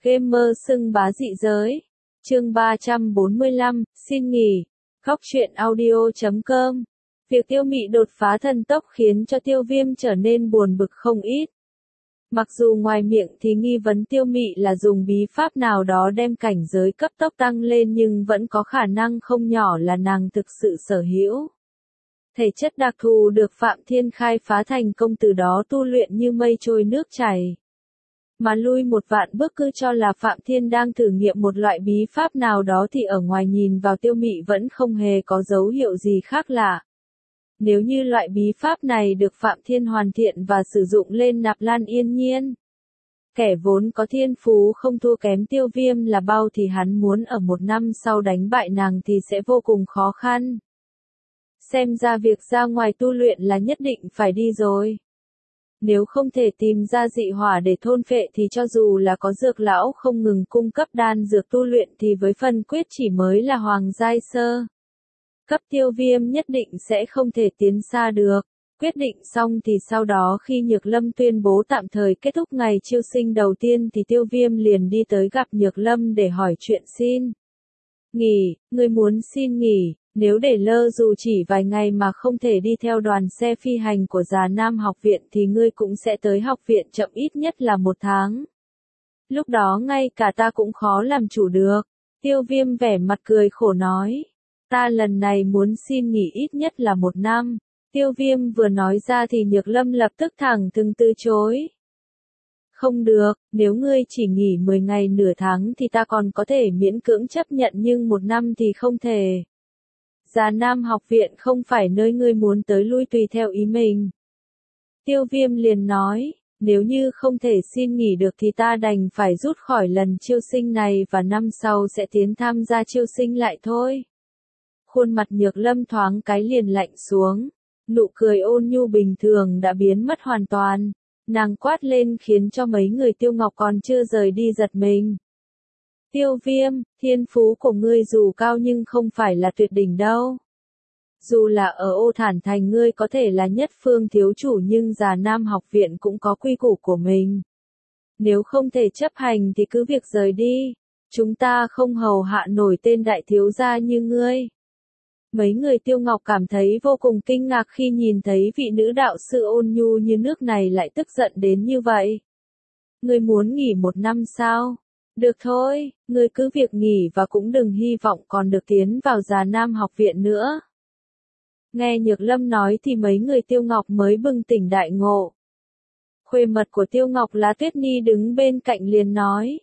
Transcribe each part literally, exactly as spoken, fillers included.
Gamer xưng bá dị giới. Chương ba trăm bốn mươi lăm, xin nghỉ. Góc truyện audio chấm com. Việc Tiêu Mị đột phá thần tốc khiến cho Tiêu Viêm trở nên buồn bực không ít. Mặc dù ngoài miệng thì nghi vấn Tiêu Mị là dùng bí pháp nào đó đem cảnh giới cấp tốc tăng lên, nhưng vẫn có khả năng không nhỏ là nàng thực sự sở hữu thể chất đặc thù được Phạm Thiên khai phá thành công, từ đó tu luyện như mây trôi nước chảy. Mà lui một vạn bước cứ cho là Phạm Thiên đang thử nghiệm một loại bí pháp nào đó thì ở ngoài nhìn vào Tiêu Mị vẫn không hề có dấu hiệu gì khác lạ. Nếu như loại bí pháp này được Phạm Thiên hoàn thiện và sử dụng lên Nạp Lan Yên Nhiên, kẻ vốn có thiên phú không thua kém Tiêu Viêm là bao, thì hắn muốn ở một năm sau đánh bại nàng thì sẽ vô cùng khó khăn. Xem ra việc ra ngoài tu luyện là nhất định phải đi rồi. Nếu không thể tìm ra dị hỏa để thôn phệ thì cho dù là có dược lão không ngừng cung cấp đan dược tu luyện thì với phần quyết chỉ mới là hoàng giai sơ cấp, Tiêu Viêm nhất định sẽ không thể tiến xa được. Quyết định xong thì sau đó khi Nhược Lâm tuyên bố tạm thời kết thúc ngày chiêu sinh đầu tiên thì Tiêu Viêm liền đi tới gặp Nhược Lâm để hỏi chuyện xin nghỉ. Ngươi muốn xin nghỉ? Nếu để lơ dù chỉ vài ngày mà không thể đi theo đoàn xe phi hành của Già Nam học viện thì ngươi cũng sẽ tới học viện chậm ít nhất là một tháng. Lúc đó ngay cả ta cũng khó làm chủ được. Tiêu Viêm vẻ mặt cười khổ nói. Ta lần này muốn xin nghỉ ít nhất là một năm. Tiêu Viêm vừa nói ra thì Nhược Lâm lập tức thẳng thừng từ chối. Không được, nếu ngươi chỉ nghỉ mười ngày nửa tháng thì ta còn có thể miễn cưỡng chấp nhận, nhưng một năm thì không thể. Già Nam học viện không phải nơi ngươi muốn tới lui tùy theo ý mình. Tiêu Viêm liền nói, nếu như không thể xin nghỉ được thì ta đành phải rút khỏi lần chiêu sinh này và năm sau sẽ tiến tham gia chiêu sinh lại thôi. Khuôn mặt Nhược Lâm thoáng cái liền lạnh xuống, nụ cười ôn nhu bình thường đã biến mất hoàn toàn. Nàng quát lên khiến cho mấy người Tiêu Ngọc còn chưa rời đi giật mình. Tiêu Viêm, thiên phú của ngươi dù cao nhưng không phải là tuyệt đỉnh đâu. Dù là ở Ô Thản Thành ngươi có thể là nhất phương thiếu chủ nhưng Già Nam học viện cũng có quy củ của mình. Nếu không thể chấp hành thì cứ việc rời đi. Chúng ta không hầu hạ nổi tên đại thiếu gia như ngươi. Mấy người Tiêu Ngọc cảm thấy vô cùng kinh ngạc khi nhìn thấy vị nữ đạo sư ôn nhu như nước này lại tức giận đến như vậy. Ngươi muốn nghỉ một năm sao? Được thôi, ngươi cứ việc nghỉ và cũng đừng hy vọng còn được tiến vào Già Nam học viện nữa. Nghe Nhược Lâm nói thì mấy người Tiêu Ngọc mới bừng tỉnh đại ngộ. Khuê mật của Tiêu Ngọc là Tuyết Nhi đứng bên cạnh liền nói.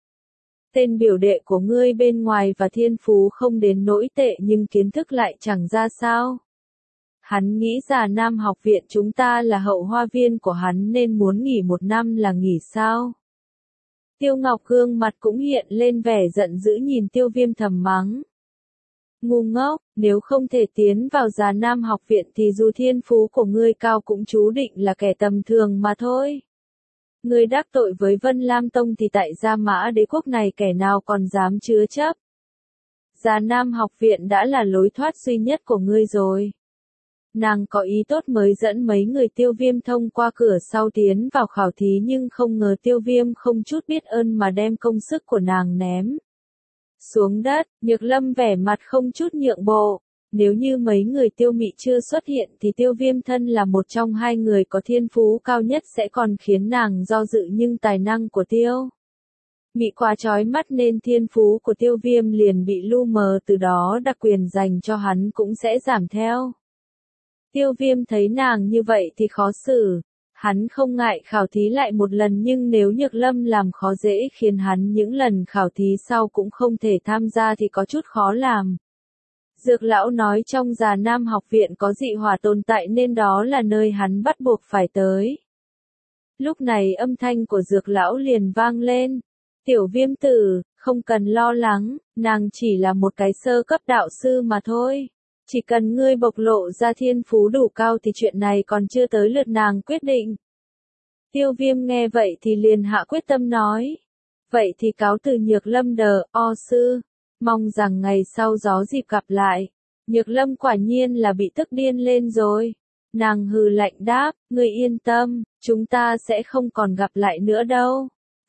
Tên biểu đệ của ngươi bên ngoài và thiên phú không đến nỗi tệ nhưng kiến thức lại chẳng ra sao. Hắn nghĩ Già Nam học viện chúng ta là hậu hoa viên của hắn nên muốn nghỉ một năm là nghỉ sao? Tiêu Ngọc gương mặt cũng hiện lên vẻ giận dữ nhìn Tiêu Viêm thầm mắng. Ngu ngốc, nếu không thể tiến vào Già Nam học viện thì dù thiên phú của ngươi cao cũng chú định là kẻ tầm thường mà thôi. Ngươi đắc tội với Vân Lam Tông thì tại Gia Mã Đế quốc này kẻ nào còn dám chứa chấp. Già Nam học viện đã là lối thoát duy nhất của ngươi rồi. Nàng có ý tốt mới dẫn mấy người Tiêu Viêm thông qua cửa sau tiến vào khảo thí, nhưng không ngờ Tiêu Viêm không chút biết ơn mà đem công sức của nàng ném xuống đất. Nhược Lâm vẻ mặt không chút nhượng bộ. Nếu như mấy người Tiêu Mị chưa xuất hiện thì Tiêu Viêm thân là một trong hai người có thiên phú cao nhất sẽ còn khiến nàng do dự, nhưng tài năng của Tiêu Mị quá chói mắt nên thiên phú của Tiêu Viêm liền bị lu mờ, từ đó đặc quyền dành cho hắn cũng sẽ giảm theo. Tiêu Viêm thấy nàng như vậy thì khó xử. Hắn không ngại khảo thí lại một lần, nhưng nếu Nhược Lâm làm khó dễ khiến hắn những lần khảo thí sau cũng không thể tham gia thì có chút khó làm. Dược lão nói trong Già Nam học viện có dị hỏa tồn tại nên đó là nơi hắn bắt buộc phải tới. Lúc này âm thanh của dược lão liền vang lên. Tiểu Viêm tử, không cần lo lắng, nàng chỉ là một cái sơ cấp đạo sư mà thôi. Chỉ cần ngươi bộc lộ ra thiên phú đủ cao thì chuyện này còn chưa tới lượt nàng quyết định. Tiêu Viêm nghe vậy thì liền hạ quyết tâm nói. Vậy thì cáo từ Nhược Lâm đờ, o sư. Mong rằng ngày sau gió dịp gặp lại. Nhược Lâm quả nhiên là bị tức điên lên rồi. Nàng hừ lạnh đáp, ngươi yên tâm, chúng ta sẽ không còn gặp lại nữa đâu.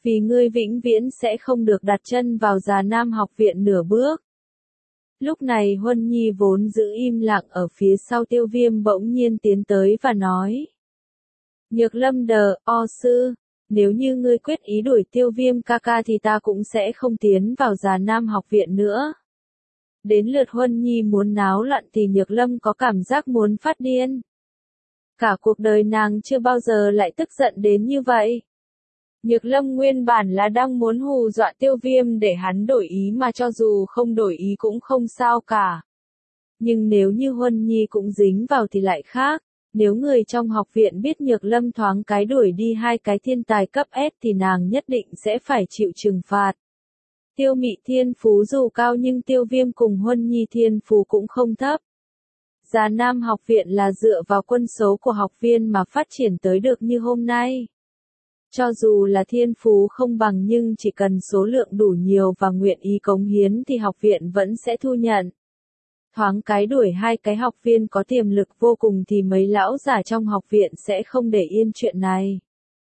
Vì ngươi vĩnh viễn sẽ không được đặt chân vào Già Nam học viện nửa bước. Lúc này Huân Nhi vốn giữ im lặng ở phía sau Tiêu Viêm bỗng nhiên tiến tới và nói. Nhược Lâm đờ, o sư, nếu như ngươi quyết ý đuổi Tiêu Viêm ca ca thì ta cũng sẽ không tiến vào Già Nam học viện nữa. Đến lượt Huân Nhi muốn náo loạn thì Nhược Lâm có cảm giác muốn phát điên. Cả cuộc đời nàng chưa bao giờ lại tức giận đến như vậy. Nhược Lâm nguyên bản là đang muốn hù dọa Tiêu Viêm để hắn đổi ý mà cho dù không đổi ý cũng không sao cả. Nhưng nếu như Huân Nhi cũng dính vào thì lại khác. Nếu người trong học viện biết Nhược Lâm thoáng cái đuổi đi hai cái thiên tài cấp S thì nàng nhất định sẽ phải chịu trừng phạt. Tiêu Mị thiên phú dù cao nhưng Tiêu Viêm cùng Huân Nhi thiên phú cũng không thấp. Già Nam học viện là dựa vào quân số của học viên mà phát triển tới được như hôm nay. Cho dù là thiên phú không bằng nhưng chỉ cần số lượng đủ nhiều và nguyện ý cống hiến thì học viện vẫn sẽ thu nhận. Thoáng cái đuổi hai cái học viên có tiềm lực vô cùng thì mấy lão giả trong học viện sẽ không để yên chuyện này.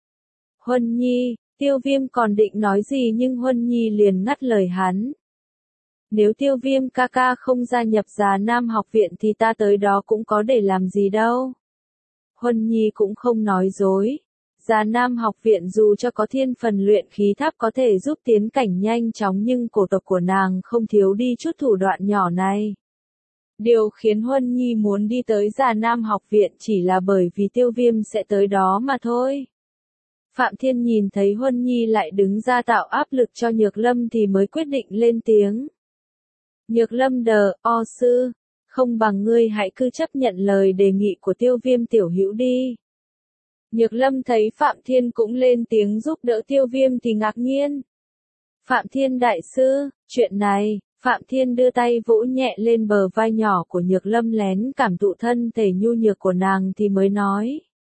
Huân Nhi, Tiêu Viêm còn định nói gì nhưng Huân Nhi liền ngắt lời hắn. Nếu Tiêu Viêm ca ca không gia nhập Già Nam học viện thì ta tới đó cũng có để làm gì đâu. Huân Nhi cũng không nói dối. Già Nam học viện dù cho có thiên phần luyện khí tháp có thể giúp tiến cảnh nhanh chóng nhưng cổ tộc của nàng không thiếu đi chút thủ đoạn nhỏ này. Điều khiến Huân Nhi muốn đi tới Già Nam học viện chỉ là bởi vì Tiêu Viêm sẽ tới đó mà thôi. Phạm Thiên nhìn thấy Huân Nhi lại đứng ra tạo áp lực cho Nhược Lâm thì mới quyết định lên tiếng. Nhược Lâm đờ, o sư, không bằng ngươi hãy cứ chấp nhận lời đề nghị của Tiêu Viêm tiểu hữu đi. Nhược Lâm thấy Phạm Thiên cũng lên tiếng giúp đỡ Tiêu Viêm thì ngạc nhiên. Phạm Thiên đại sư, chuyện này, Phạm Thiên đưa tay vỗ nhẹ lên bờ vai nhỏ của Nhược Lâm lén cảm thụ thân thể nhu nhược của nàng thì mới nói.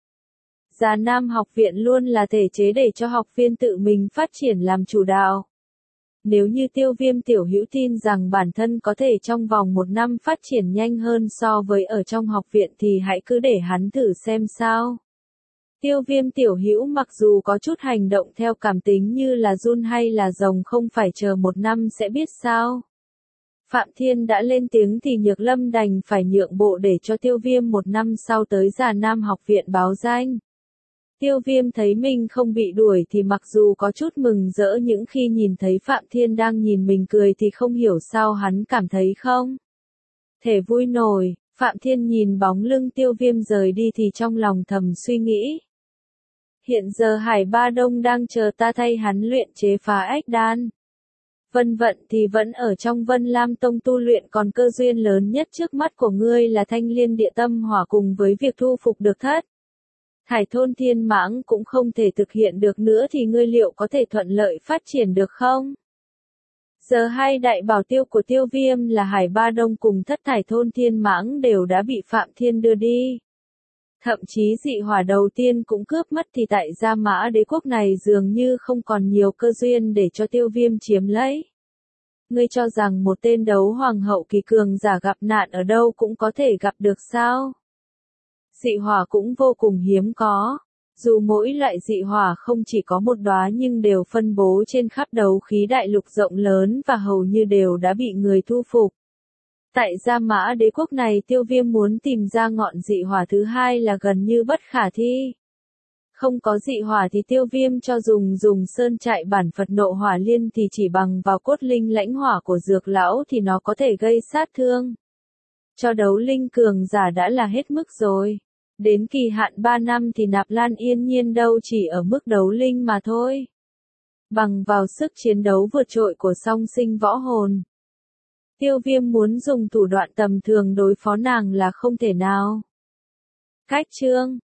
Già Nam học viện luôn là thể chế để cho học viên tự mình phát triển làm chủ đạo. Nếu như Tiêu Viêm tiểu hữu tin rằng bản thân có thể trong vòng một năm phát triển nhanh hơn so với ở trong học viện thì hãy cứ để hắn thử xem sao. Tiêu Viêm tiểu hữu mặc dù có chút hành động theo cảm tính như là giun hay là rồng không phải chờ một năm sẽ biết sao. Phạm Thiên đã lên tiếng thì Nhược Lâm đành phải nhượng bộ để cho Tiêu Viêm một năm sau tới Già Nam học viện báo danh. Tiêu Viêm thấy mình không bị đuổi thì mặc dù có chút mừng rỡ những khi nhìn thấy Phạm Thiên đang nhìn mình cười thì không hiểu sao hắn cảm thấy không thể vui nổi. Phạm Thiên nhìn bóng lưng Tiêu Viêm rời đi thì trong lòng thầm suy nghĩ. Hiện giờ Hải Ba Đông đang chờ ta thay hắn luyện chế phá ách đan. Vân Vận thì vẫn ở trong Vân Lam Tông tu luyện còn cơ duyên lớn nhất trước mắt của ngươi là Thanh Liên Địa Tâm Hỏa cùng với việc thu phục được thất. Thải thôn thiên mãng cũng không thể thực hiện được nữa thì ngươi liệu có thể thuận lợi phát triển được không? Giờ hai đại bảo tiêu của Tiêu Viêm là Hải Ba Đông cùng thất thải thôn thiên mãng đều đã bị Phạm Thiên đưa đi. Thậm chí dị hỏa đầu tiên cũng cướp mất thì tại Gia Mã Đế quốc này dường như không còn nhiều cơ duyên để cho Tiêu Viêm chiếm lấy. Ngươi cho rằng một tên đấu hoàng hậu kỳ cường giả gặp nạn ở đâu cũng có thể gặp được sao? Dị hỏa cũng vô cùng hiếm có. Dù mỗi loại dị hỏa không chỉ có một đóa nhưng đều phân bố trên khắp đấu khí đại lục rộng lớn và hầu như đều đã bị người thu phục. Tại Gia Mã Đế quốc này Tiêu Viêm muốn tìm ra ngọn dị hỏa thứ hai là gần như bất khả thi. Không có dị hỏa thì Tiêu Viêm cho dùng dùng sơn trại bản Phật nộ hỏa liên thì chỉ bằng vào cốt linh lãnh hỏa của dược lão thì nó có thể gây sát thương. Cho đấu linh cường giả đã là hết mức rồi. Đến kỳ hạn ba năm thì Nạp Lan Yên Nhiên đâu chỉ ở mức đấu linh mà thôi. Bằng vào sức chiến đấu vượt trội của song sinh võ hồn. Tiêu Viêm muốn dùng thủ đoạn tầm thường đối phó nàng là không thể nào. Cách chương